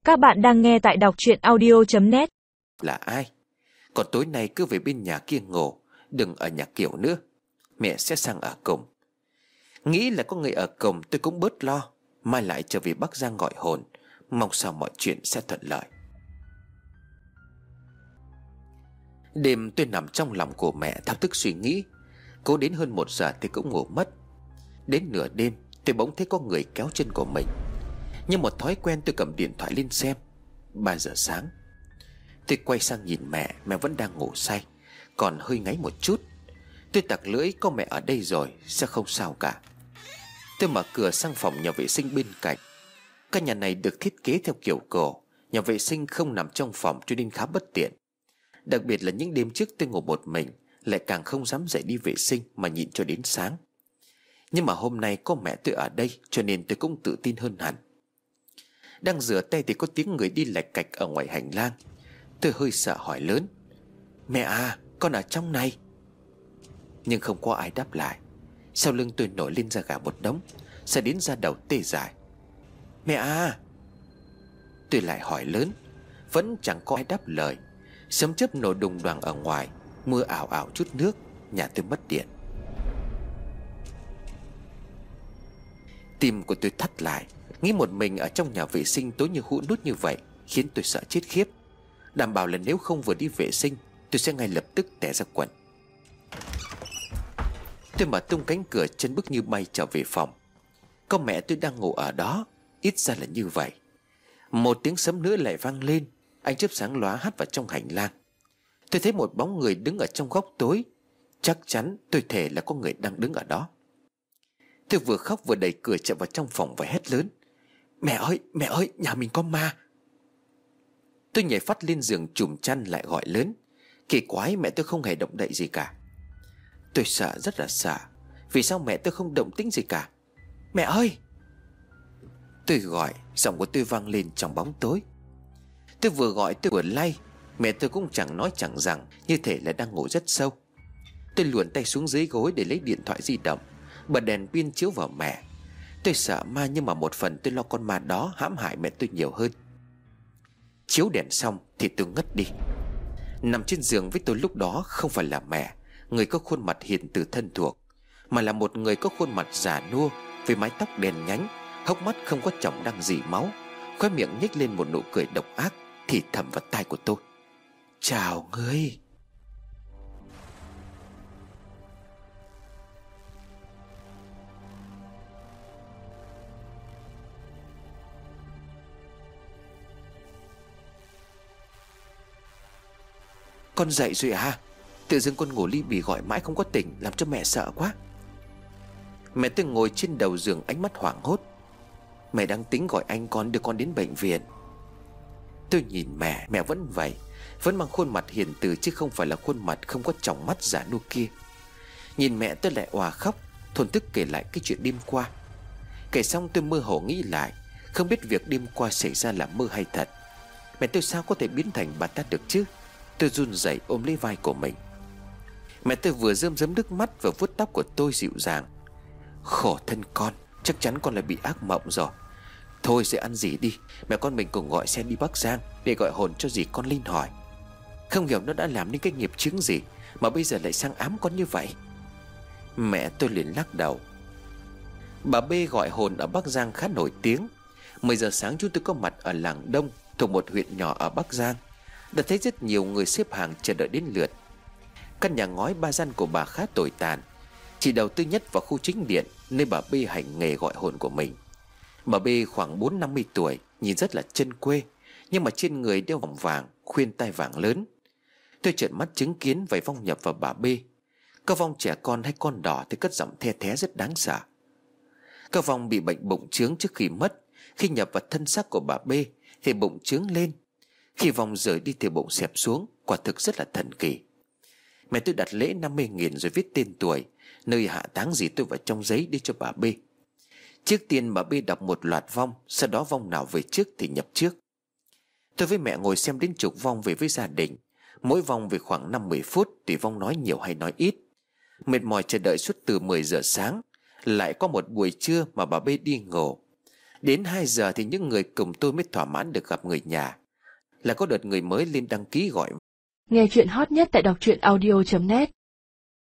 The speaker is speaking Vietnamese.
Các bạn đang nghe tại đọc truyện audio.net. Là ai? Còn tối nay cứ về bên nhà kia ngủ, đừng ở nhà Kiều nữa. Mẹ sẽ sang ở cùng. Nghĩ là có người ở cùng tôi cũng bớt lo. Mai lại trở về Bắc Giang gọi hồn. Mong sao mọi chuyện sẽ thuận lợi. Đêm tôi nằm trong lòng của mẹ thao thức suy nghĩ. Cố đến hơn 1 giờ thì cũng ngủ mất. Đến nửa đêm tôi bỗng thấy có người kéo chân của mình. Như một thói quen tôi cầm điện thoại lên xem. 3 giờ sáng. Tôi quay sang nhìn mẹ. Mẹ vẫn đang ngủ say, còn hơi ngáy một chút. Tôi tặc lưỡi, có mẹ ở đây rồi, sẽ không sao cả. Tôi mở cửa sang phòng nhà vệ sinh bên cạnh. Căn nhà này được thiết kế theo kiểu cổ. Nhà vệ sinh không nằm trong phòng cho nên khá bất tiện. Đặc biệt là những đêm trước tôi ngủ một mình, lại càng không dám dậy đi vệ sinh mà nhịn cho đến sáng. Nhưng mà hôm nay có mẹ tôi ở đây cho nên tôi cũng tự tin hơn hẳn. Đang rửa tay thì có tiếng người đi lạch cạch ở ngoài hành lang. Tôi hơi sợ hỏi lớn: "Mẹ à, con ở trong này." Nhưng không có ai đáp lại. Sau lưng tôi nổi lên da gà một đống, sẽ đến da đầu tê dại. "Mẹ à." Tôi lại hỏi lớn. Vẫn chẳng có ai đáp lời. Sấm chớp nổ đùng đoàng ở ngoài. Mưa ảo ảo chút nước. Nhà tôi mất điện. Tim của tôi thắt lại. Nghĩ một mình ở trong nhà vệ sinh tối như hũ nút như vậy khiến tôi sợ chết khiếp. Đảm bảo là nếu không vừa đi vệ sinh, tôi sẽ ngay lập tức tè ra quần. Tôi mở tung cánh cửa, chân bước như bay trở về phòng. Có mẹ tôi đang ngủ ở đó. Ít ra là như vậy. Một tiếng sấm nữa lại vang lên. Ánh chớp sáng lóa hắt vào trong hành lang. Tôi thấy một bóng người đứng ở trong góc tối. Chắc chắn tôi thề là có người đang đứng ở đó. Tôi vừa khóc vừa đẩy cửa chạy vào trong phòng và hét lớn: Mẹ ơi, nhà mình có ma." Tôi nhảy phát lên giường trùm chăn lại gọi lớn. Kỳ quái, mẹ tôi không hề động đậy gì cả. Tôi sợ, rất là sợ. Vì sao mẹ tôi không động tĩnh gì cả? "Mẹ ơi!" Tôi gọi, giọng của tôi vang lên trong bóng tối. Tôi vừa gọi tôi vừa lay. Mẹ tôi cũng chẳng nói chẳng rằng, như thể là đang ngủ rất sâu. Tôi luồn tay xuống dưới gối để lấy điện thoại di động, bật đèn pin chiếu vào mẹ. Tôi sợ ma, nhưng mà một phần tôi lo con ma đó hãm hại mẹ tôi nhiều hơn. Chiếu đèn xong thì tôi ngất đi. Nằm trên giường với tôi lúc đó không phải là mẹ, người có khuôn mặt hiền từ thân thuộc, mà là một người có khuôn mặt già nua, với mái tóc đen nhánh, hốc mắt không có chỏng đăng gì máu, khóe miệng nhếch lên một nụ cười độc ác, thì thầm vào tai của tôi: "Chào ngươi." "Con dậy rồi à? Tự dưng con ngủ li bì gọi mãi không có tỉnh, làm cho mẹ sợ quá." Mẹ tôi ngồi trên đầu giường, ánh mắt hoảng hốt. "Mẹ đang tính gọi anh con đưa con đến bệnh viện." Tôi nhìn mẹ vẫn vậy, vẫn mang khuôn mặt hiền từ, chứ không phải là khuôn mặt không có tròng mắt giả nua kia. Nhìn mẹ tôi lại òa khóc, thổn thức kể lại cái chuyện đêm qua. Kể xong tôi mơ hồ nghĩ lại, không biết việc đêm qua xảy ra là mơ hay thật. Mẹ tôi sao có thể biến thành bà ta được chứ? Tôi run rẩy ôm lấy vai của mình. Mẹ tôi vừa rơm rớm nước mắt và vuốt tóc của tôi dịu dàng: "Khổ thân con, chắc chắn con lại bị ác mộng rồi. Thôi sẽ ăn gì đi, mẹ con mình cùng gọi xe đi Bắc Giang để gọi hồn cho dì con Linh hỏi. Không hiểu nó đã làm nên cái nghiệp chướng gì mà bây giờ lại sang ám con như vậy." Mẹ tôi liền lắc đầu. Bà B gọi hồn ở Bắc Giang khá nổi tiếng. 10 giờ sáng chúng tôi có mặt ở làng Đông, thuộc một huyện nhỏ ở Bắc Giang. Đã thấy rất nhiều người xếp hàng chờ đợi đến lượt. Căn nhà ngói 3 gian của bà khá tồi tàn, chỉ đầu tư nhất vào khu chính điện, nơi bà B hành nghề gọi hồn của mình. Bà B khoảng 40-50 tuổi, nhìn rất là chân quê, nhưng mà trên người đeo vòng vàng, khuyên tai vàng lớn. Tôi trợn mắt chứng kiến vài vong nhập vào bà B. Các vong trẻ con hay con đỏ thì cất giọng the thé rất đáng sợ. Các vong bị bệnh bụng trướng trước khi mất. Khi nhập vào thân xác của bà B thì bụng trướng lên. Khi vong rời đi thì bụng xẹp xuống. Quả thực rất là thần kỳ. Mẹ tôi đặt lễ 50.000 rồi viết tên tuổi, nơi hạ táng gì tôi vào trong giấy đi cho bà B. Trước tiên bà B đọc một loạt vong, sau đó vong nào về trước thì nhập trước. Tôi với mẹ ngồi xem đến chục vong về với gia đình. Mỗi vong về khoảng 5-10 phút, tùy vong nói nhiều hay nói ít. Mệt mỏi chờ đợi suốt từ 10 giờ sáng. Lại có một buổi trưa mà bà B đi ngủ. Đến 2 giờ thì những người cùng tôi mới thỏa mãn được gặp người nhà. Là có đợt người mới lên đăng ký gọi. Nghe chuyện hot nhất tại đọc truyện audio.net